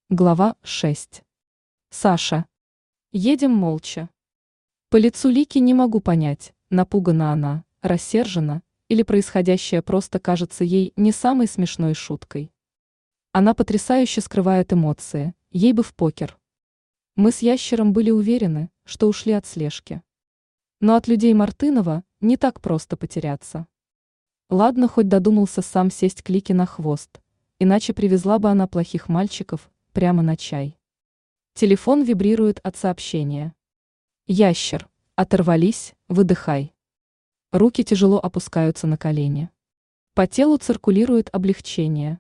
Глава 6. Саша. Едем молча. По лицу Лики не могу понять, напугана она, рассержена, или происходящее просто кажется ей не самой смешной шуткой. Она потрясающе скрывает эмоции, ей бы в покер. Мы с Ящером были уверены, что ушли от слежки. Но от людей Мартынова не так просто потеряться. Ладно, хоть додумался сам сесть к Лике на хвост, иначе привезла бы она плохих мальчиков прямо на чай. Телефон вибрирует от сообщения. Ящер, оторвались, выдыхай. Руки тяжело опускаются на колени. По телу циркулирует облегчение.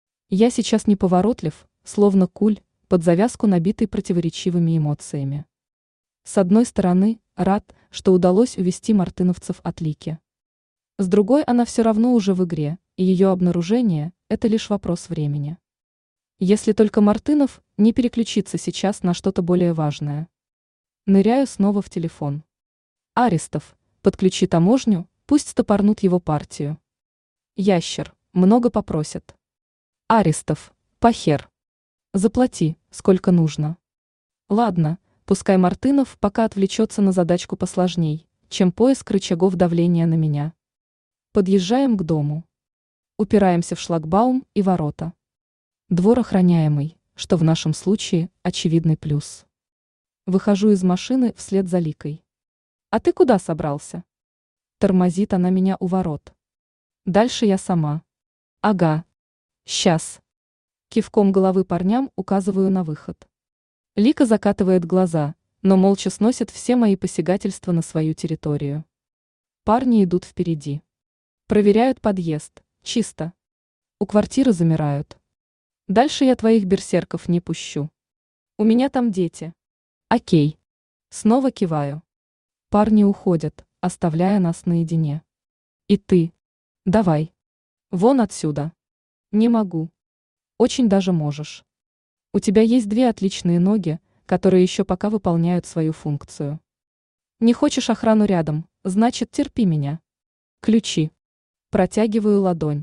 Я сейчас неповоротлив, словно куль, под завязку набитый противоречивыми эмоциями. С одной стороны, рад, что удалось увести мартыновцев от Лики. С другой, она все равно уже в игре, и ее обнаружение – это лишь вопрос времени. Если только Мартынов не переключится сейчас на что-то более важное. Ныряю снова в телефон. Аристов, подключи таможню, пусть стопорнут его партию. Ящер, много попросят. Аристов, похер. Заплати, сколько нужно. Ладно, пускай Мартынов пока отвлечется на задачку посложней, чем поиск рычагов давления на меня. Подъезжаем к дому. Упираемся в шлагбаум и ворота. Двор охраняемый, что в нашем случае очевидный плюс. Выхожу из машины вслед за Ликой. А ты куда собрался? Тормозит она меня у ворот. Дальше я сама. Ага. Сейчас. Кивком головы парням указываю на выход. Лика закатывает глаза, но молча сносит все мои посягательства на свою территорию. Парни идут впереди. Проверяют подъезд. Чисто. У квартиры замирают. Дальше я твоих берсерков не пущу. У меня там дети. Окей. Снова киваю. Парни уходят, оставляя нас наедине. И ты. Давай. Вон отсюда. Не могу. Очень даже можешь. У тебя есть две отличные ноги, которые еще пока выполняют свою функцию. Не хочешь охрану рядом, значит, терпи меня. Ключи. Протягиваю ладонь.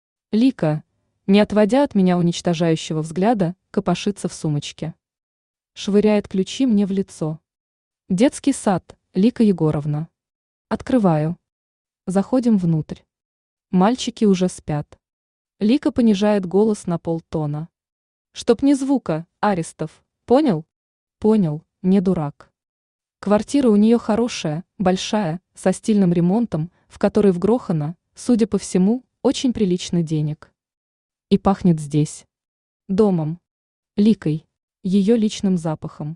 Лика, не отводя от меня уничтожающего взгляда, копошится в сумочке. Швыряет ключи мне в лицо. Детский сад, Лика Егоровна. Открываю. Заходим внутрь. Мальчики уже спят. Лика понижает голос на полтона. Чтоб ни звука, Аристов, понял? Понял, не дурак. Квартира у нее хорошая, большая, со стильным ремонтом, в которой вгрохано, судя по всему, очень прилично денег. И пахнет здесь. Домом. Ликой. Ее личным запахом.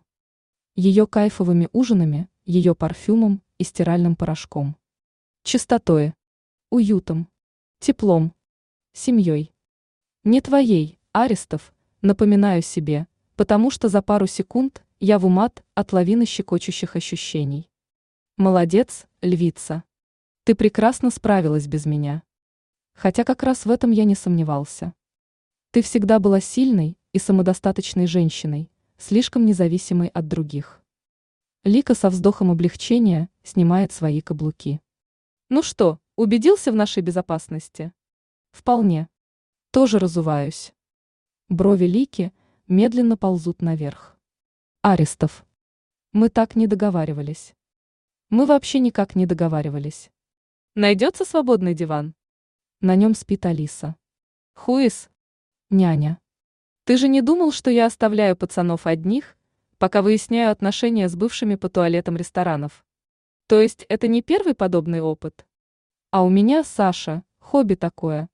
Ее кайфовыми ужинами, ее парфюмом и стиральным порошком. Чистотой. Уютом. Теплом. Семьей. Не твоей, Аристов, напоминаю себе, потому что за пару секунд я в умат от лавины щекочущих ощущений. Молодец, львица. Ты прекрасно справилась без меня. Хотя как раз в этом я не сомневался. Ты всегда была сильной и самодостаточной женщиной, слишком независимой от других. Лика со вздохом облегчения снимает свои каблуки. Ну что, убедился в нашей безопасности? Вполне. Тоже разуваюсь. Брови Лики медленно ползут наверх. Аристов. Мы так не договаривались. Мы вообще никак не договаривались. Найдется свободный диван? На нем спит Алиса. Хуис? Няня. Ты же не думал, что я оставляю пацанов одних, пока выясняю отношения с бывшими по туалетам ресторанов? То есть это не первый подобный опыт? А у меня, Саша, хобби такое.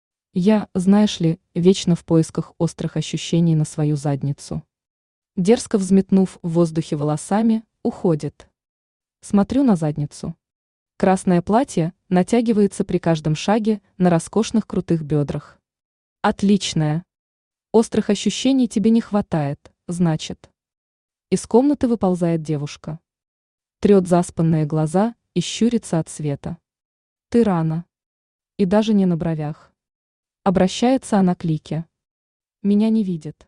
Я, знаешь ли, вечно в поисках острых ощущений на свою задницу. Дерзко взметнув в воздухе волосами, уходит. Смотрю на задницу. Красное платье натягивается при каждом шаге на роскошных крутых бедрах. Отличное. Острых ощущений тебе не хватает, значит. Из комнаты выползает девушка. Трет заспанные глаза и щурится от света. Ты рано. И даже не на бровях. Обращается она к Лике. Меня не видит.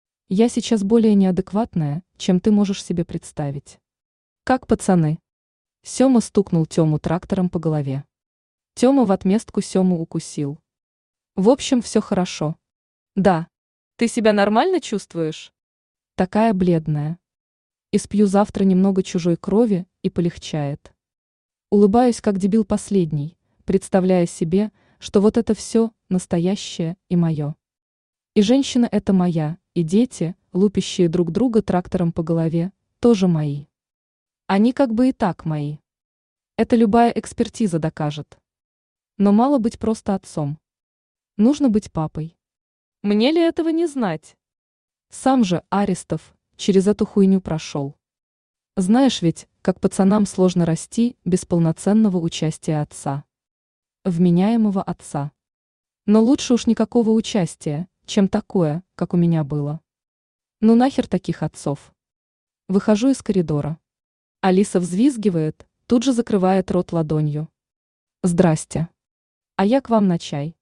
Я сейчас более неадекватная, чем ты можешь себе представить. Как пацаны. Сема стукнул Тему трактором по голове. Тема в отместку Сему укусил. В общем, все хорошо. Да. Ты себя нормально чувствуешь? Такая бледная. Испью завтра немного чужой крови и полегчает. Улыбаюсь, как дебил последний, представляя себе, что вот это все настоящее и мое. И женщина эта моя, и дети, лупящие друг друга трактором по голове, тоже мои. Они как бы и так мои. Это любая экспертиза докажет. Но мало быть просто отцом. Нужно быть папой. Мне ли этого не знать? Сам же Арестов через эту хуйню прошел. Знаешь ведь, как пацанам сложно расти без полноценного участия отца. Вменяемого отца. Но лучше уж никакого участия, чем такое, как у меня было. Ну нахер таких отцов. Выхожу из коридора. Алиса взвизгивает, тут же закрывает рот ладонью. Здрасте. А я к вам на чай.